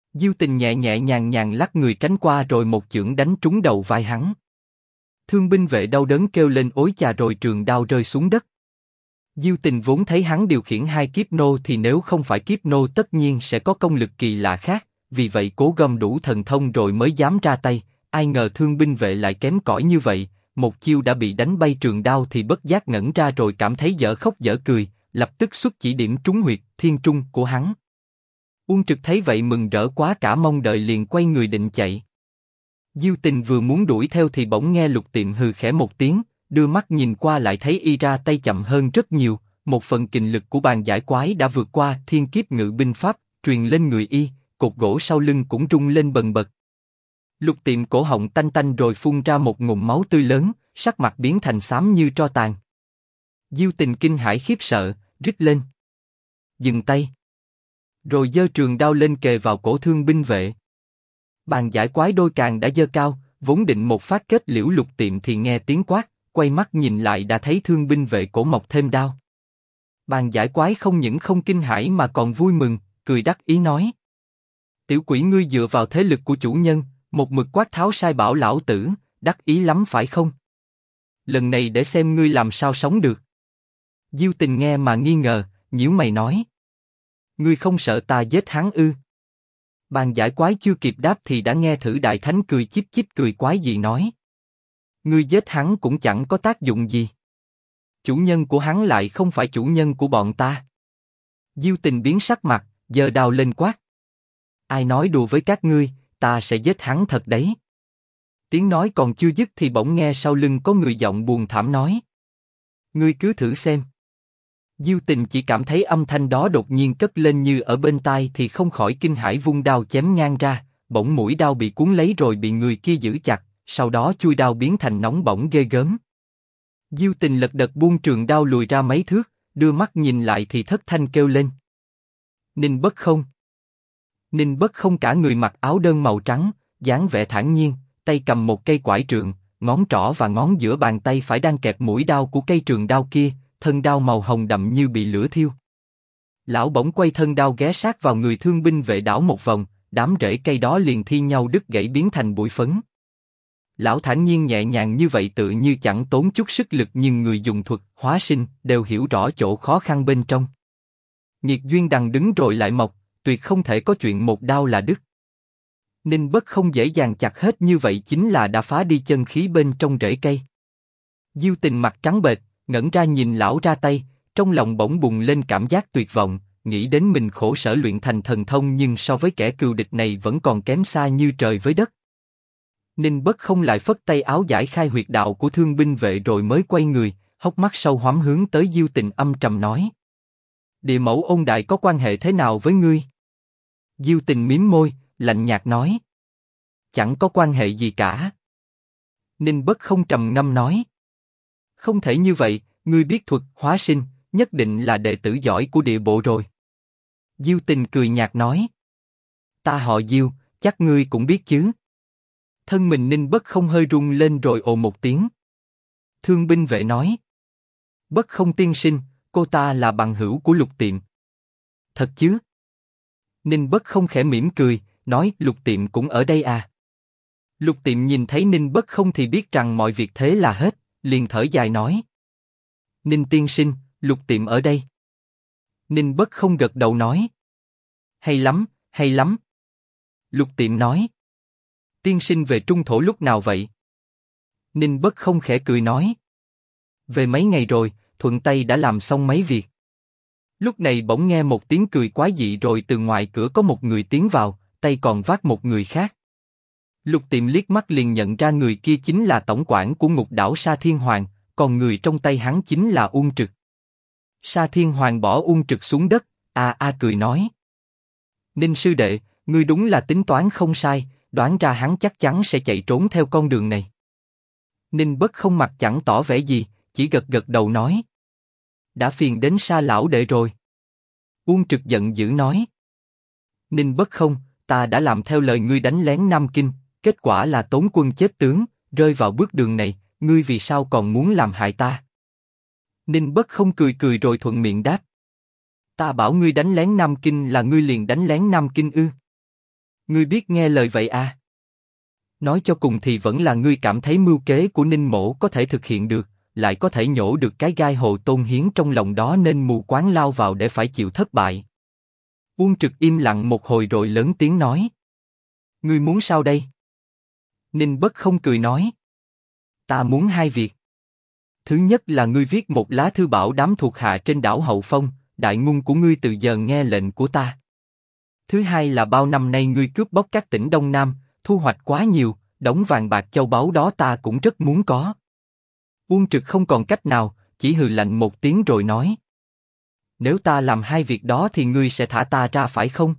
Diêu Tình nhẹ nhẹ nhàng nhàng lắc người tránh qua rồi một chưởng đánh trúng đầu vai hắn. Thương binh vệ đau đớn kêu lên ối chà rồi trường đao rơi xuống đất. Diêu Tình vốn thấy hắn điều khiển hai kiếp nô thì nếu không phải kiếp nô tất nhiên sẽ có công lực kỳ lạ khác, vì vậy cố gom đủ thần thông rồi mới dám ra tay. Ai ngờ thương binh vệ lại kém cỏi như vậy, một chiêu đã bị đánh bay trường đao thì bất giác ngẩn ra rồi cảm thấy dở khóc dở cười, lập tức xuất chỉ điểm trúng huyệt thiên trung của hắn. Uông Trực thấy vậy mừng rỡ quá cả mong đợi liền quay người định chạy. Diêu Tình vừa muốn đuổi theo thì bỗng nghe Lục Tiệm hừ khẽ một tiếng, đưa mắt nhìn qua lại thấy y ra tay chậm hơn rất nhiều, một phần kình lực của bàn giải quái đã vượt qua thiên kiếp ngự binh pháp, truyền lên người y, cột gỗ sau lưng cũng rung lên bần bật. Lục Tiệm cổ họng tanh tanh rồi phun ra một ngụm máu tươi lớn, sắc mặt biến thành xám như tro tàn. Diêu Tình kinh hãi khiếp sợ, rít lên. Dừng tay. Rồi giơ trường đao lên kề vào cổ thương binh vệ. Bàn giải quái đôi càng đã giơ cao, vốn định một phát kết liễu Lục Tiệm thì nghe tiếng quát, quay mắt nhìn lại đã thấy thương binh vệ cổ mọc thêm đao. Bàn giải quái không những không kinh hãi mà còn vui mừng, cười đắc ý nói: Tiểu quỷ ngươi dựa vào thế lực của chủ nhân, một mực quát tháo sai bảo lão tử, đắc ý lắm phải không? Lần này để xem ngươi làm sao sống được. Diêu Tình nghe mà nghi ngờ, nhíu mày nói: Ngươi không sợ ta giết hắn ư? Bàn giải quái chưa kịp đáp thì đã nghe Thử Đại Thánh cười chíp chíp cười quái dị nói: Ngươi giết hắn cũng chẳng có tác dụng gì. Chủ nhân của hắn lại không phải chủ nhân của bọn ta. Diêu Tình biến sắc mặt, giơ đao lên quát: Ai nói đùa với các ngươi, ta sẽ giết hắn thật đấy. Tiếng nói còn chưa dứt thì bỗng nghe sau lưng có người giọng buồn thảm nói: Ngươi cứ thử xem. Diêu Tình chỉ cảm thấy âm thanh đó đột nhiên cất lên như ở bên tai thì không khỏi kinh hãi vung đao chém ngang ra, bỗng mũi đao bị cuốn lấy rồi bị người kia giữ chặt, sau đó chui đao biến thành nóng bỏng ghê gớm. Diêu Tình lật đật buông trường đao lùi ra mấy thước, đưa mắt nhìn lại thì thất thanh kêu lên: Ninh Bất Không! Ninh Bất Không cả người mặc áo đơn màu trắng, dáng vẻ thản nhiên, tay cầm một cây quải trượng, ngón trỏ và ngón giữa bàn tay phải đang kẹp mũi đao của cây trường đao kia, thân đao màu hồng đậm như bị lửa thiêu. Lão bỗng quay thân đao ghé sát vào người thương binh vệ đảo một vòng, đám rễ cây đó liền thi nhau đứt gãy biến thành bụi phấn. Lão thản nhiên nhẹ nhàng như vậy tự như chẳng tốn chút sức lực nhưng người dùng thuật hóa sinh đều hiểu rõ chỗ khó khăn bên trong. Nghiệt duyên đằng đứng rồi lại mọc, tuyệt không thể có chuyện một đao là đứt. Ninh Bất Không dễ dàng chặt hết như vậy chính là đã phá đi chân khí bên trong rễ cây. Diêu Tình mặt trắng bệch, ngẩn ra nhìn lão ra tay, trong lòng bỗng bùng lên cảm giác tuyệt vọng, nghĩ đến mình khổ sở luyện thành thần thông nhưng so với kẻ cừu địch này vẫn còn kém xa như trời với đất. Ninh Bất Không lại phất tay áo giải khai huyệt đạo của thương binh vệ rồi mới quay người, hốc mắt sâu hoắm hướng tới Diêu Tình âm trầm nói: Địa Mẫu Ôn Đại có quan hệ thế nào với ngươi? Diêu Tình mím môi, lạnh nhạt nói: Chẳng có quan hệ gì cả. Ninh Bất Không trầm ngâm nói: Không thể như vậy, ngươi biết thuật hóa sinh, nhất định là đệ tử giỏi của địa bộ rồi. Diêu Tình cười nhạt nói: Ta họ Diêu, chắc ngươi cũng biết chứ. Thân mình Ninh Bất Không hơi rung lên rồi ồ một tiếng. Thương binh vệ nói: Bất Không tiên sinh, cô ta là bằng hữu của Lục Tiệm. Thật chứ? Ninh Bất Không khẽ mỉm cười, nói: Lục Tiệm cũng ở đây à? Lục Tiệm nhìn thấy Ninh Bất Không thì biết rằng mọi việc thế là hết, liền thở dài nói: Ninh tiên sinh, Lục Tiệm ở đây. Ninh Bất Không gật đầu nói: Hay lắm, hay lắm. Lục Tiệm nói: Tiên sinh về Trung Thổ lúc nào vậy? Ninh Bất Không khẽ cười nói: Về mấy ngày rồi, thuận tay đã làm xong mấy việc. Lúc này bỗng nghe một tiếng cười quái dị rồi từ ngoài cửa có một người tiến vào, tay còn vác một người khác. Lục Tiệm liếc mắt liền nhận ra người kia chính là tổng quản của Ngục Đảo Sa Thiên Hoàng, còn người trong tay hắn chính là Uông Trực. Sa Thiên Hoàng bỏ Uông Trực xuống đất, cười nói: Ninh sư đệ, ngươi đúng là tính toán không sai, đoán ra hắn chắc chắn sẽ chạy trốn theo con đường này. Ninh Bất Không mặt chẳng tỏ vẻ gì, chỉ gật gật đầu nói: Đã phiền đến Sa lão đệ rồi. Uông Trực giận dữ nói: Ninh Bất Không, ta đã làm theo lời ngươi đánh lén Nam Kinh, kết quả là tốn quân chết tướng, rơi vào bước đường này, ngươi vì sao còn muốn làm hại ta? Ninh Bất Không cười cười rồi thuận miệng đáp: Ta bảo ngươi đánh lén Nam Kinh là ngươi liền đánh lén Nam Kinh ư? Ngươi biết nghe lời vậy à? Nói cho cùng thì vẫn là ngươi cảm thấy mưu kế của Ninh Mỗ có thể thực hiện được, lại có thể nhổ được cái gai hồ tôn hiến trong lòng đó nên mù quáng lao vào để phải chịu thất bại. Uông Trực im lặng một hồi rồi lớn tiếng nói. Ngươi muốn sao đây? Ninh Bất Không cười nói. Ta muốn hai việc. Thứ nhất là ngươi viết một lá thư bảo đám thuộc hạ trên đảo Hậu Phong, đại ngôn của ngươi từ giờ nghe lệnh của ta. Thứ hai là bao năm nay ngươi cướp bóc các tỉnh Đông Nam, thu hoạch quá nhiều, đống vàng bạc châu báu đó ta cũng rất muốn có. Uông Trực không còn cách nào, chỉ hừ lạnh một tiếng rồi nói. Nếu ta làm hai việc đó thì ngươi sẽ thả ta ra phải không?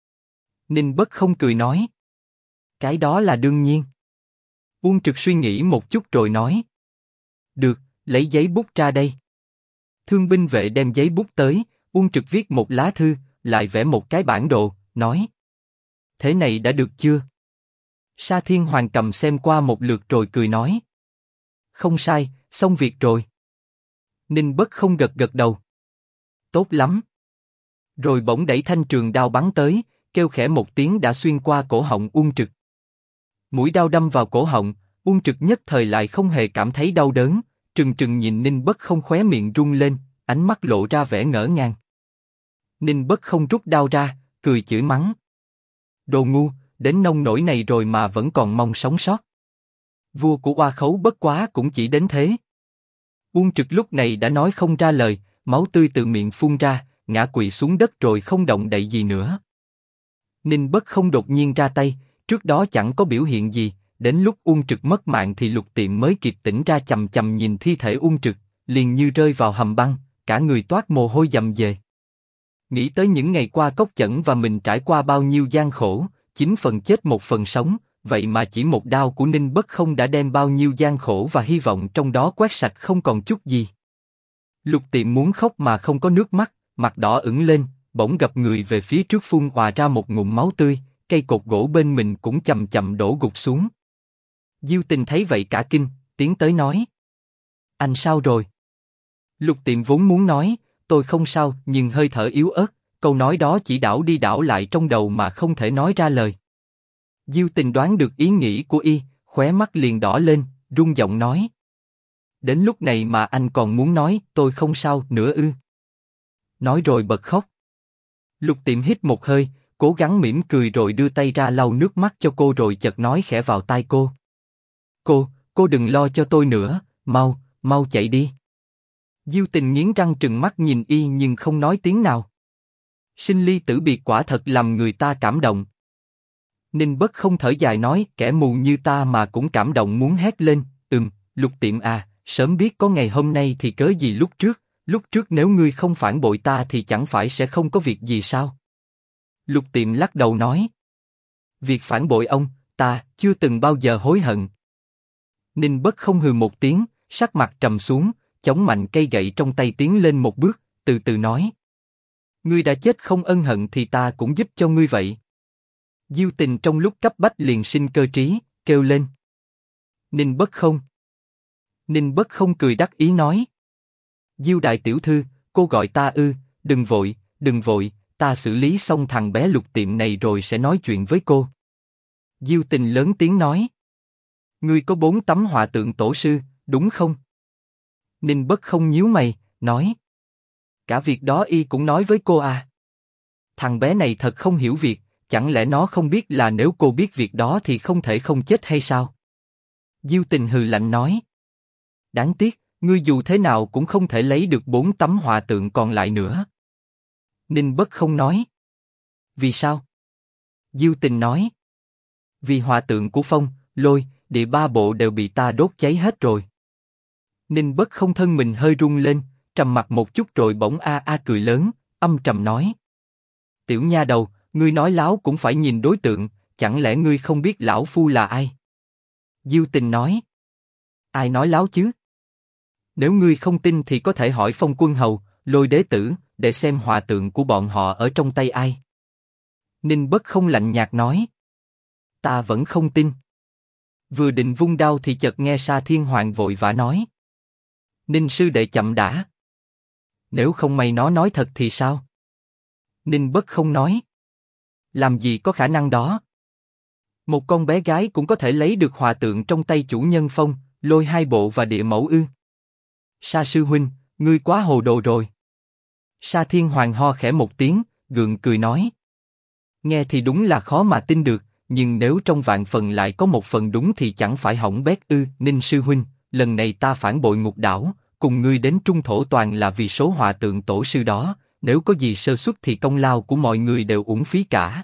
Ninh Bất Không cười nói. Cái đó là đương nhiên. Uông Trực suy nghĩ một chút rồi nói. Được, lấy giấy bút ra đây. Thương binh vệ đem giấy bút tới, Uông Trực viết một lá thư, lại vẽ một cái bản đồ, nói. Thế này đã được chưa? Sa Thiên Hoàng cầm xem qua một lượt rồi cười nói. Không sai, xong việc rồi. Ninh Bất Không gật gật đầu. Tốt lắm. Rồi bỗng đẩy thanh trường đao bắn tới, kêu khẽ một tiếng đã xuyên qua cổ họng Uông Trực. Mũi đao đâm vào cổ họng, Uông Trực nhất thời lại không hề cảm thấy đau đớn, trừng trừng nhìn Ninh Bất Không khóe miệng rung lên, ánh mắt lộ ra vẻ ngỡ ngàng. Ninh Bất Không rút đao ra, cười chửi mắng. Đồ ngu, đến nông nỗi này rồi mà vẫn còn mong sống sót. Vua của Oa Khấu bất quá cũng chỉ đến thế. Uông Trực lúc này đã nói không ra lời, máu tươi từ miệng phun ra, ngã quỵ xuống đất rồi không động đậy gì nữa. Ninh Bất Không đột nhiên ra tay, trước đó chẳng có biểu hiện gì, đến lúc Uông Trực mất mạng thì Lục Tiệm mới kịp tỉnh ra chầm chầm nhìn thi thể Uông Trực, liền như rơi vào hầm băng, cả người toát mồ hôi dầm dề. Nghĩ tới những ngày qua Cốc Chẩn và mình trải qua bao nhiêu gian khổ, 9 phần chết 1 phần sống, vậy mà chỉ một đao của Ninh Bất Không đã đem bao nhiêu gian khổ và hy vọng trong đó quét sạch không còn chút gì. Lục Tiệm muốn khóc mà không có nước mắt, mặt đỏ ửng lên, bỗng gập người về phía trước phun òa ra một ngụm máu tươi, cây cột gỗ bên mình cũng chậm chậm đổ gục xuống. Diêu Tình thấy vậy cả kinh, tiến tới nói. Anh sao rồi? Lục Tiệm vốn muốn nói, tôi không sao, nhưng hơi thở yếu ớt, câu nói đó chỉ đảo đi đảo lại trong đầu mà không thể nói ra lời. Diêu Tình đoán được ý nghĩ của y, khóe mắt liền đỏ lên, run giọng nói. Đến lúc này mà anh còn muốn nói tôi không sao nữa ư? Nói rồi bật khóc. Lục Tiệm hít một hơi, cố gắng mỉm cười rồi đưa tay ra lau nước mắt cho cô rồi chợt nói khẽ vào tai cô. Cô đừng lo cho tôi nữa, mau chạy đi. Diêu Tình nghiến răng trừng mắt nhìn y nhưng không nói tiếng nào. Sinh ly tử biệt quả thật làm người ta cảm động. Ninh Bất Không thở dài nói, kẻ mù như ta mà cũng cảm động muốn hét lên. Lục Tiệm à, sớm biết có ngày hôm nay thì cớ gì lúc trước nếu ngươi không phản bội ta thì chẳng phải sẽ không có việc gì sao? Lục Tiệm lắc đầu nói. Việc phản bội ông, ta chưa từng bao giờ hối hận. Ninh Bất Không hừ một tiếng, sắc mặt trầm xuống, chống mạnh cây gậy trong tay tiến lên một bước, từ từ nói. Ngươi đã chết không ân hận thì ta cũng giúp cho ngươi vậy. Diêu Tình trong lúc cấp bách liền sinh cơ trí, kêu lên. Ninh Bất Không. Ninh Bất Không cười đắc ý nói. Diêu đại tiểu thư, cô gọi ta ư? Đừng vội, ta xử lý xong thằng bé Lục Tiệm này rồi sẽ nói chuyện với cô. Diêu Tình lớn tiếng nói. Ngươi có 4 tấm họa tượng tổ sư, đúng không? Ninh Bất Không nhíu mày, nói. Cả việc đó y cũng nói với cô à? Thằng bé này thật không hiểu việc, chẳng lẽ nó không biết là nếu cô biết việc đó thì không thể không chết hay sao? Diêu Tình hừ lạnh nói. Đáng tiếc, ngươi dù thế nào cũng không thể lấy được 4 tấm họa tượng còn lại nữa. Ninh Bất Không nói. Vì sao? Diêu Tình nói. Vì họa tượng của Phong, Lôi, Địa 3 bộ đều bị ta đốt cháy hết rồi. Ninh Bất Không thân mình hơi rung lên, trầm mặt một chút rồi bỗng cười lớn, âm trầm nói. Tiểu nha đầu, ngươi nói láo cũng phải nhìn đối tượng, chẳng lẽ ngươi không biết lão phu là ai? Diêu Tình nói. Ai nói láo chứ? Nếu ngươi không tin thì có thể hỏi Phong Quân Hầu, Lôi Đế Tử, để xem họa tượng của bọn họ ở trong tay ai. Ninh Bất Không lạnh nhạt nói. Ta vẫn không tin. Vừa định vung đao thì chợt nghe Sa Thiên Hoàng vội vã nói. Ninh sư đệ chậm đã. Nếu không may nó nói thật thì sao? Ninh Bất Không nói. Làm gì có khả năng đó. Một con bé gái cũng có thể lấy được hòa tượng trong tay chủ nhân phong, lôi hai bộ và địa mẫu ư? Sa sư huynh, ngươi quá hồ đồ rồi. Sa Thiên Hoàng ho khẽ một tiếng, gượng cười nói. Nghe thì đúng là khó mà tin được, nhưng nếu trong vạn phần lại có một phần đúng thì chẳng phải hỏng bét ư? Ninh sư huynh, lần này ta phản bội Ngục Đảo, cùng ngươi đến Trung Thổ toàn là vì số hòa tượng tổ sư đó, nếu có gì sơ suất thì công lao của mọi người đều uổng phí cả.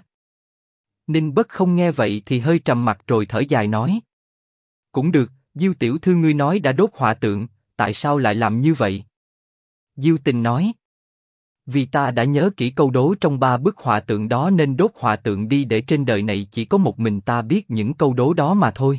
Ninh Bất Không nghe vậy thì hơi trầm mặt rồi thở dài nói. Cũng được, Diêu tiểu thư ngươi nói đã đốt hòa tượng, tại sao lại làm như vậy? Diêu Tình nói. Vì ta đã nhớ kỹ câu đố trong 3 bức hòa tượng đó nên đốt hòa tượng đi để trên đời này chỉ có một mình ta biết những câu đố đó mà thôi.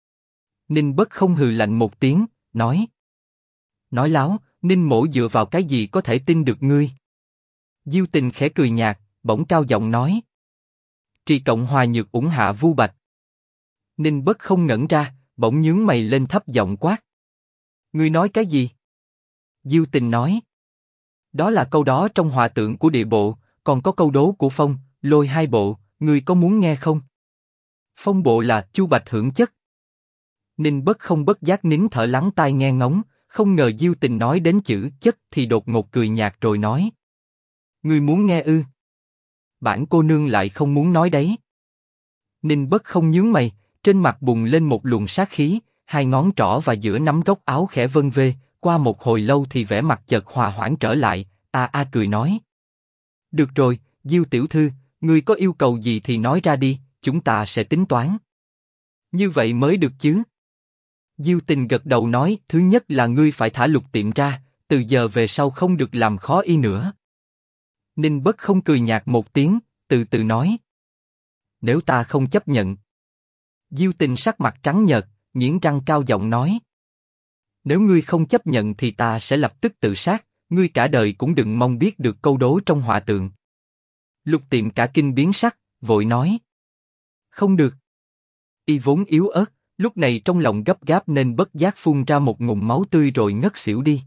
Ninh Bất Không hừ lạnh một tiếng, nói. Nói láo, Ninh mỗ dựa vào cái gì có thể tin được ngươi? Diêu Tình khẽ cười nhạt, bỗng cao giọng nói. Trì cộng hòa nhược ủng hạ vu bạch. Ninh Bất Không ngẩn ra, bỗng nhướng mày lên thấp giọng quát. Ngươi nói cái gì? Diêu Tình nói. Đó là câu đó trong hòa tượng của địa bộ, còn có câu đố của phong, lôi hai bộ, ngươi có muốn nghe không? Phong bộ là Chu Bạch hưởng chất. Ninh Bất Không bất giác nín thở lắng tai nghe ngóng, không ngờ Diêu Tình nói đến chữ chất thì đột ngột cười nhạt rồi nói. Ngươi muốn nghe ư? Bản cô nương lại không muốn nói đấy. Ninh Bất Không nhướng mày, trên mặt bùng lên một luồng sát khí, hai ngón trỏ và giữa nắm góc áo khẽ vân vê, qua một hồi lâu thì vẻ mặt chợt hòa hoãn trở lại, cười nói. Được rồi, Diêu tiểu thư, ngươi có yêu cầu gì thì nói ra đi, chúng ta sẽ tính toán. Như vậy mới được chứ? Diêu Tình gật đầu nói, thứ nhất là ngươi phải thả Lục Tiệm ra, từ giờ về sau không được làm khó y nữa. Ninh Bất Không cười nhạt một tiếng, từ từ nói. Nếu ta không chấp nhận. Diêu Tình sắc mặt trắng nhợt, nghiến răng cao giọng nói. Nếu ngươi không chấp nhận thì ta sẽ lập tức tự sát, ngươi cả đời cũng đừng mong biết được câu đố trong hòa tượng. Lục Tiệm cả kinh biến sắc, vội nói. Không được. Y vốn yếu ớt, lúc này trong lòng gấp gáp nên bất giác phun ra một ngụm máu tươi rồi ngất xỉu đi.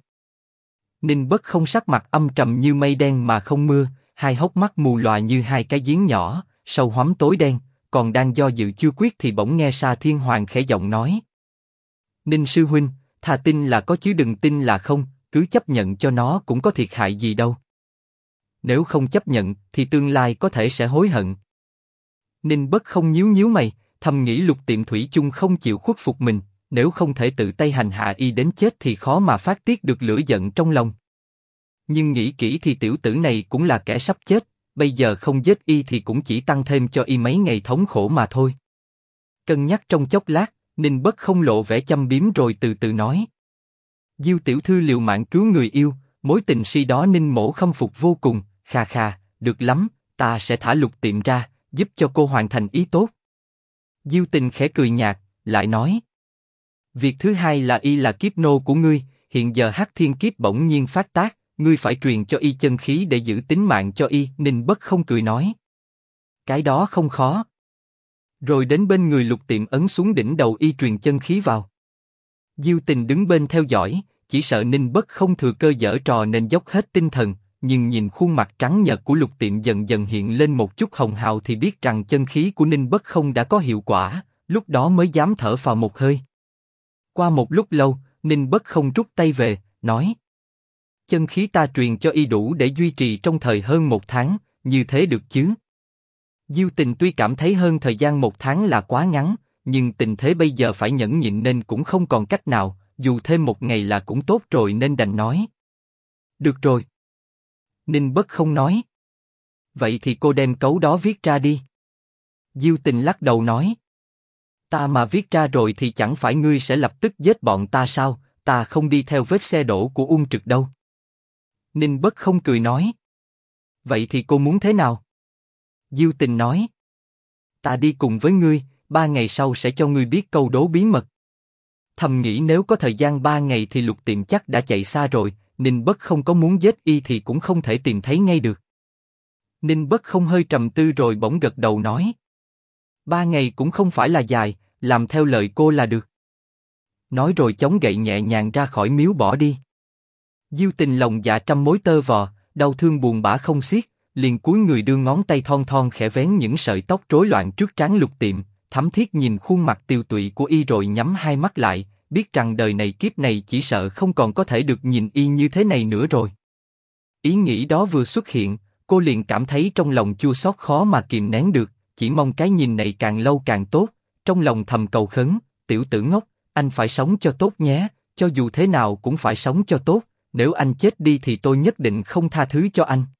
Ninh Bất Không sắc mặt âm trầm như mây đen mà không mưa, hai hốc mắt mù lòa như hai cái giếng nhỏ, sâu hoắm tối đen, còn đang do dự chưa quyết thì bỗng nghe Sa Thiên Hoàng khẽ giọng nói. Ninh sư huynh, thà tin là có chứ đừng tin là không, cứ chấp nhận cho nó cũng có thiệt hại gì đâu. Nếu không chấp nhận thì tương lai có thể sẽ hối hận. Ninh Bất Không nhíu nhíu mày, thầm nghĩ Lục Tiệm thủy chung không chịu khuất phục mình, nếu không thể tự tay hành hạ y đến chết thì khó mà phát tiết được lửa giận trong lòng. Nhưng nghĩ kỹ thì tiểu tử này cũng là kẻ sắp chết, bây giờ không giết y thì cũng chỉ tăng thêm cho y mấy ngày thống khổ mà thôi. Cân nhắc trong chốc lát, Ninh Bất Không lộ vẻ châm biếm rồi từ từ nói. Diêu tiểu thư liều mạng cứu người yêu, mối tình si đó Ninh mỗ khâm phục vô cùng, khà khà, được lắm, ta sẽ thả Lục Tiệm ra, giúp cho cô hoàn thành ý tốt. Diêu Tình khẽ cười nhạt, lại nói. Việc thứ hai là y là kiếp nô của ngươi, hiện giờ Hắc Thiên Kiếp bỗng nhiên phát tác, ngươi phải truyền cho y chân khí để giữ tính mạng cho y. Ninh Bất Không cười nói. Cái đó không khó. Rồi đến bên người Lục Tiệm ấn xuống đỉnh đầu y truyền chân khí vào. Diêu Tình đứng bên theo dõi, chỉ sợ Ninh Bất Không thừa cơ giở trò nên dốc hết tinh thần, nhưng nhìn khuôn mặt trắng nhợt của Lục Tiệm dần dần hiện lên một chút hồng hào thì biết rằng chân khí của Ninh Bất Không đã có hiệu quả, lúc đó mới dám thở phào một hơi. Qua một lúc lâu, Ninh Bất Không rút tay về, nói. Chân khí ta truyền cho y đủ để duy trì trong thời hơn 1 tháng, như thế được chứ? Diêu Tình tuy cảm thấy hơn thời gian 1 tháng là quá ngắn, nhưng tình thế bây giờ phải nhẫn nhịn nên cũng không còn cách nào, dù thêm 1 ngày là cũng tốt rồi nên đành nói. Được rồi. Ninh Bất Không nói. Vậy thì cô đem cấu đó viết ra đi. Diêu Tình lắc đầu nói. Ta mà viết ra rồi thì chẳng phải ngươi sẽ lập tức giết bọn ta sao, ta không đi theo vết xe đổ của Uông Trực đâu. Ninh Bất Không cười nói. Vậy thì cô muốn thế nào? Diêu Tình nói. Ta đi cùng với ngươi, 3 ngày sau sẽ cho ngươi biết câu đố bí mật. Thầm nghĩ nếu có thời gian 3 ngày thì Lục Tiệm chắc đã chạy xa rồi, Ninh Bất Không có muốn giết y thì cũng không thể tìm thấy ngay được. Ninh Bất Không hơi trầm tư rồi bỗng gật đầu nói. 3 ngày cũng không phải là dài, làm theo lời cô là được. Nói rồi chống gậy nhẹ nhàng ra khỏi miếu bỏ đi. Diêu Tình lòng dạ trăm mối tơ vò, đau thương buồn bã không xiết, liền cúi người đưa ngón tay thon thon khẽ vén những sợi tóc rối loạn trước trán Lục Tiệm, thấm thiết nhìn khuôn mặt tiều tụy của y rồi nhắm hai mắt lại, biết rằng đời này kiếp này chỉ sợ không còn có thể được nhìn y như thế này nữa rồi. Ý nghĩ đó vừa xuất hiện, cô liền cảm thấy trong lòng chua xót khó mà kìm nén được, chỉ mong cái nhìn này càng lâu càng tốt, trong lòng thầm cầu khấn, tiểu tử ngốc, anh phải sống cho tốt nhé, cho dù thế nào cũng phải sống cho tốt, nếu anh chết đi thì tôi nhất định không tha thứ cho anh.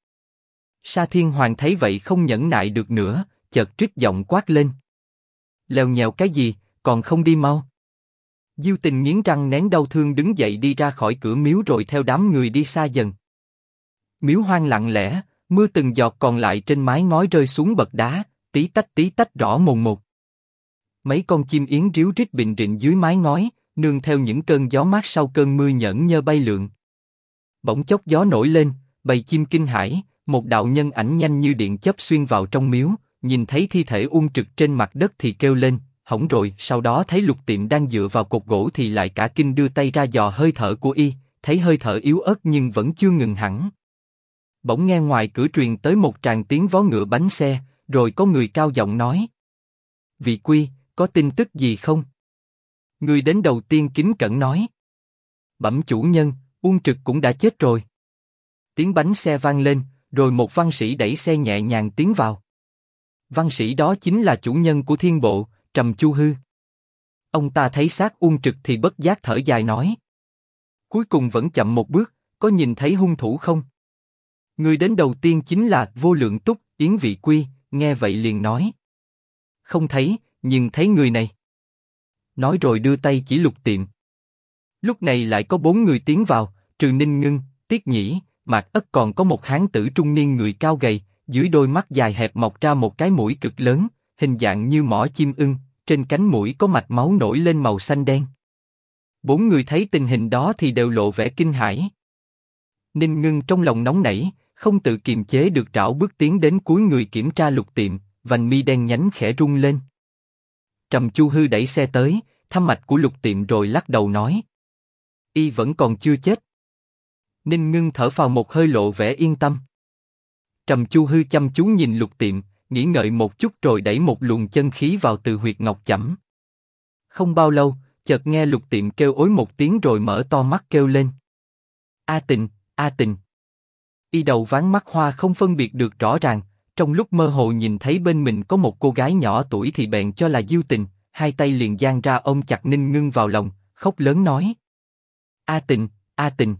Sa Thiên Hoàng thấy vậy không nhẫn nại được nữa, chợt trích giọng quát lên. Lèo nhèo cái gì, còn không đi mau. Diêu Tình nghiến răng nén đau thương đứng dậy đi ra khỏi cửa miếu rồi theo đám người đi xa dần. Miếu hoang lặng lẽ, mưa từng giọt còn lại trên mái ngói rơi xuống bậc đá, tí tách rõ mồn một. Mấy con chim yến ríu rít bình rịnh dưới mái ngói, nương theo những cơn gió mát sau cơn mưa nhởn nhơ bay lượn. Bỗng chốc gió nổi lên, bầy chim kinh hãi, một đạo nhân ảnh nhanh như điện chớp xuyên vào trong miếu, nhìn thấy thi thể Uông Trực trên mặt đất thì kêu lên, hỏng rồi. Sau đó thấy Lục Tiệm đang dựa vào cột gỗ thì lại cả kinh đưa tay ra dò hơi thở của y, thấy hơi thở yếu ớt nhưng vẫn chưa ngừng hẳn. Bỗng nghe ngoài cửa truyền tới một tràng tiếng vó ngựa bánh xe, rồi có người cao giọng nói: Vị Quy, có tin tức gì không? Người đến đầu tiên kính cẩn nói: Bẩm chủ nhân, Uông Trực cũng đã chết rồi. Tiếng bánh xe vang lên, rồi một văn sĩ đẩy xe nhẹ nhàng tiến vào. Văn sĩ đó chính là chủ nhân của Thiên Bộ, Trầm Chu Hư. Ông ta thấy xác Uông Trực thì bất giác thở dài nói: Cuối cùng vẫn chậm một bước, có nhìn thấy hung thủ không? Người đến đầu tiên chính là Vô Lượng Túc, Yến Vị Quy, nghe vậy liền nói: Không thấy, nhưng thấy người này. Nói rồi đưa tay chỉ Lục Tiệm. Lúc này lại có 4 người tiến vào, trừ Ninh Ngưng, Tiết Nhĩ, Mạc Ất còn có một hán tử trung niên người cao gầy, dưới đôi mắt dài hẹp mọc ra một cái mũi cực lớn, hình dạng như mỏ chim ưng, trên cánh mũi có mạch máu nổi lên màu xanh đen. 4 người thấy tình hình đó thì đều lộ vẻ kinh hãi. Ninh Ngưng trong lòng nóng nảy, không tự kiềm chế được rảo bước tiến đến cuối người kiểm tra Lục Tiệm, vành mi đen nhánh khẽ rung lên. Trầm Chu Hư đẩy xe tới, thăm mạch của Lục Tiệm rồi lắc đầu nói: Y vẫn còn chưa chết. Ninh Ngưng thở phào một hơi lộ vẻ yên tâm. Trầm Chu Hư chăm chú nhìn Lục Tiệm, nghĩ ngợi một chút rồi đẩy một luồng chân khí vào từ huyệt ngọc chẩm. Không bao lâu, chợt nghe Lục Tiệm kêu ối một tiếng rồi mở to mắt kêu lên: A Tình, A Tình. Y đầu ván mắt hoa không phân biệt được rõ ràng, trong lúc mơ hồ nhìn thấy bên mình có một cô gái nhỏ tuổi thì bèn cho là Diêu Tình, hai tay liền giang ra ôm chặt Ninh Ngưng vào lòng, khóc lớn nói: A Tình, A Tình.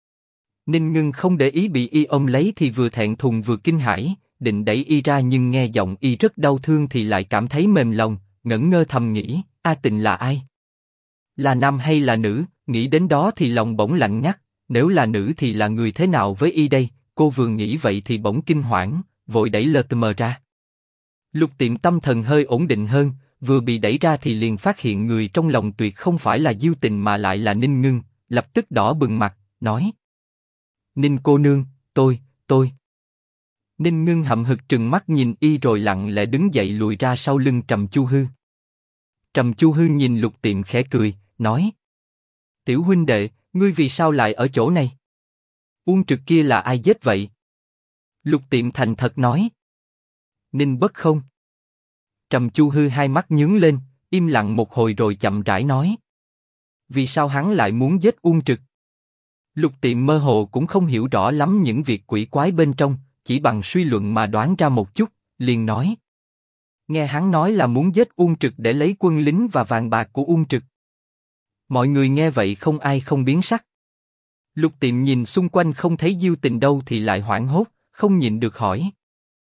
Ninh Ngưng không để ý bị y ôm lấy thì vừa thẹn thùng vừa kinh hãi, định đẩy y ra nhưng nghe giọng y rất đau thương thì lại cảm thấy mềm lòng, ngẩn ngơ thầm nghĩ: A Tình là ai? Là nam hay là nữ? Nghĩ đến đó thì lòng bỗng lạnh ngắt, nếu là nữ thì là người thế nào với y đây? Cô vừa nghĩ vậy thì bỗng kinh hoảng, vội đẩy LTM ra. Lục Tiệm tâm thần hơi ổn định hơn, vừa bị đẩy ra thì liền phát hiện người trong lòng tuyệt không phải là Diêu Tình mà lại là Ninh Ngưng, lập tức đỏ bừng mặt, nói: Ninh cô nương, tôi. Ninh Ngưng hậm hực trừng mắt nhìn y rồi lặng lẽ đứng dậy lùi ra sau lưng Trầm Chu Hư. Trầm Chu Hư nhìn Lục Tiệm khẽ cười, nói: Tiểu huynh đệ, ngươi vì sao lại ở chỗ này? Uông Trực kia là ai giết vậy? Lục Tiệm thành thật nói: Ninh Bất Không. Trầm Chu Hư hai mắt nhướng lên, im lặng một hồi rồi chậm rãi nói: Vì sao hắn lại muốn giết Uông Trực? Lục Tiệm mơ hồ cũng không hiểu rõ lắm những việc quỷ quái bên trong, chỉ bằng suy luận mà đoán ra một chút, liền nói: Nghe hắn nói là muốn giết Uông Trực để lấy quân lính và vàng bạc của Uông Trực. Mọi người nghe vậy không ai không biến sắc. Lục Tiệm nhìn xung quanh không thấy Diêu Tình đâu thì lại hoảng hốt, không nhịn được hỏi: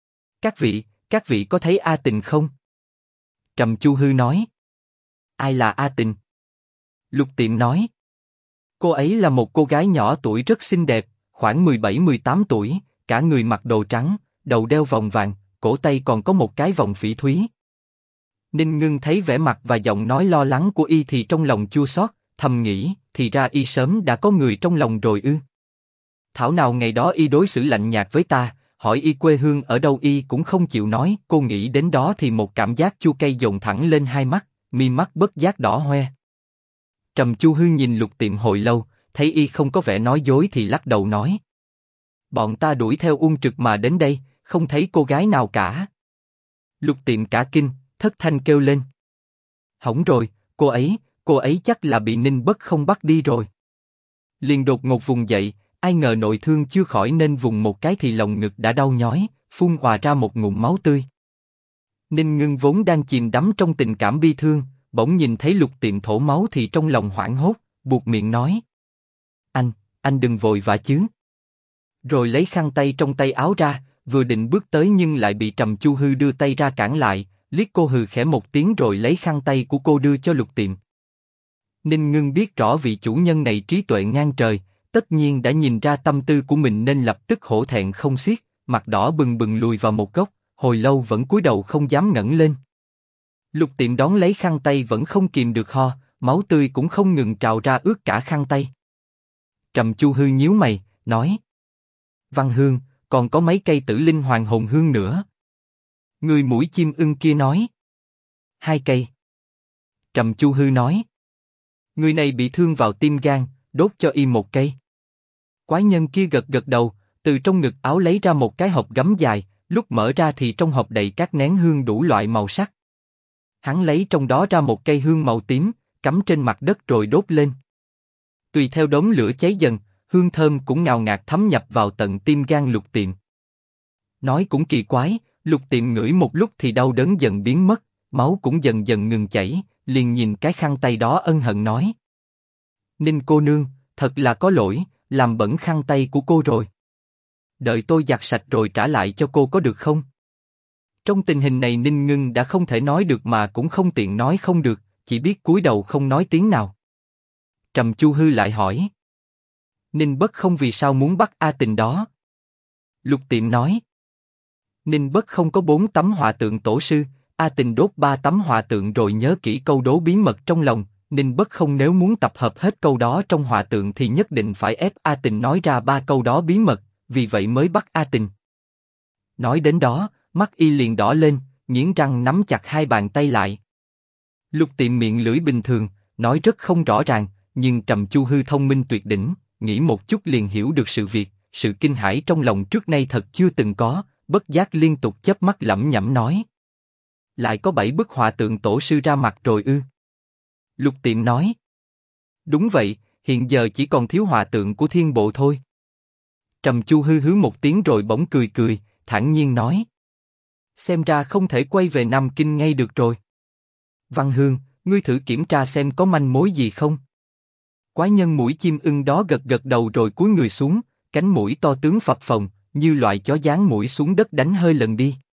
Các vị có thấy A Tình không? Trầm Chu Hư nói: Ai là A Tình? Lục Tiệm nói: Cô ấy là một cô gái nhỏ tuổi rất xinh đẹp, khoảng 17-18 tuổi, cả người mặc đồ trắng, đầu đeo vòng vàng, cổ tay còn có một cái vòng phỉ thúy. Ninh Ngưng thấy vẻ mặt và giọng nói lo lắng của y thì trong lòng chua xót, thầm nghĩ, thì ra y sớm đã có người trong lòng rồi ư? Thảo nào ngày đó y đối xử lạnh nhạt với ta, hỏi y quê hương ở đâu y cũng không chịu nói. Cô nghĩ đến đó thì một cảm giác chua cay dồn thẳng lên hai mắt, mi mắt bất giác đỏ hoe. Trầm Chu Hư nhìn Lục Tiệm hồi lâu, thấy y không có vẻ nói dối thì lắc đầu nói: Bọn ta đuổi theo Uông Trực mà đến đây, không thấy cô gái nào cả. Lục Tiệm cả kinh, thất thanh kêu lên: Hỏng rồi, cô ấy chắc là bị Ninh Bất Không bắt đi rồi. Liền đột ngột vùng dậy, ai ngờ nội thương chưa khỏi nên vùng một cái thì lồng ngực đã đau nhói, phun òa ra một ngụm máu tươi. Ninh Ngưng vốn đang chìm đắm trong tình cảm bi thương, bỗng nhìn thấy Lục Tiệm thổ máu thì trong lòng hoảng hốt, buột miệng nói: anh đừng vội vã chứ. Rồi lấy khăn tay trong tay áo ra, vừa định bước tới nhưng lại bị Trầm Chu Hư đưa tay ra cản lại, liếc cô hừ khẽ một tiếng rồi lấy khăn tay của cô đưa cho Lục Tiệm. Ninh Ngưng biết rõ vị chủ nhân này trí tuệ ngang trời, tất nhiên đã nhìn ra tâm tư của mình nên lập tức hổ thẹn không xiết, mặt đỏ bừng bừng lùi vào một góc, hồi lâu vẫn cúi đầu không dám ngẩng lên. Lục Tiệm đón lấy khăn tay vẫn không kìm được ho, máu tươi cũng không ngừng trào ra ướt cả khăn tay. Trầm Chu Hư nhíu mày, nói: Văn Hương, còn có mấy cây Tử Linh Hoàng Hồn Hương nữa. Người mũi chim ưng kia nói: 2 cây. Trầm Chu Hư nói: Người này bị thương vào tim gan, đốt cho y 1 cây. Quái nhân kia gật gật đầu, từ trong ngực áo lấy ra một cái hộp gấm dài, lúc mở ra thì trong hộp đầy các nén hương đủ loại màu sắc. Hắn lấy trong đó ra một cây hương màu tím, cắm trên mặt đất rồi đốt lên. Tùy theo đốm lửa cháy dần, hương thơm cũng ngào ngạt thấm nhập vào tận tim gan Lục Tiệm. Nói cũng kỳ quái, Lục Tiệm ngửi một lúc thì đau đớn dần biến mất, máu cũng dần dần ngừng chảy, liền nhìn cái khăn tay đó ân hận nói: Ninh cô nương, thật là có lỗi, làm bẩn khăn tay của cô rồi. Đợi tôi giặt sạch rồi trả lại cho cô có được không? Trong tình hình này Ninh Ngưng đã không thể nói được mà cũng không tiện nói không được, chỉ biết cúi đầu không nói tiếng nào. Trầm Chu Hư lại hỏi: Ninh Bất Không vì sao muốn bắt A Tình đó? Lục Tiệm nói: Ninh Bất Không có 4 tấm họa tượng tổ sư, A Tình đốt 3 tấm họa tượng rồi nhớ kỹ câu đố bí mật trong lòng. Ninh Bất Không nếu muốn tập hợp hết câu đó trong họa tượng thì nhất định phải ép A Tình nói ra 3 câu đó bí mật, vì vậy mới bắt A Tình. Nói đến đó, mắt y liền đỏ lên, nghiến răng nắm chặt 2 bàn tay lại. Lục Tiệm miệng lưỡi bình thường, nói rất không rõ ràng, nhưng Trầm Chu Hư thông minh tuyệt đỉnh, nghĩ một chút liền hiểu được sự việc, sự kinh hãi trong lòng trước nay thật chưa từng có, bất giác liên tục chớp mắt lẩm nhẩm nói: Lại có 7 bức họa tượng tổ sư ra mặt rồi ư? Lục Tiệm nói: Đúng vậy, hiện giờ chỉ còn thiếu họa tượng của Thiên Bộ thôi. Trầm Chu Hư hứ một tiếng rồi bỗng cười cười, thản nhiên nói: Xem ra không thể quay về Nam Kinh ngay được rồi. Văn Hương, ngươi thử kiểm tra xem có manh mối gì không? Quái nhân mũi chim ưng đó gật gật đầu rồi cúi người xuống, cánh mũi to tướng phập phồng, như loại chó dán mũi xuống đất đánh hơi lần đi.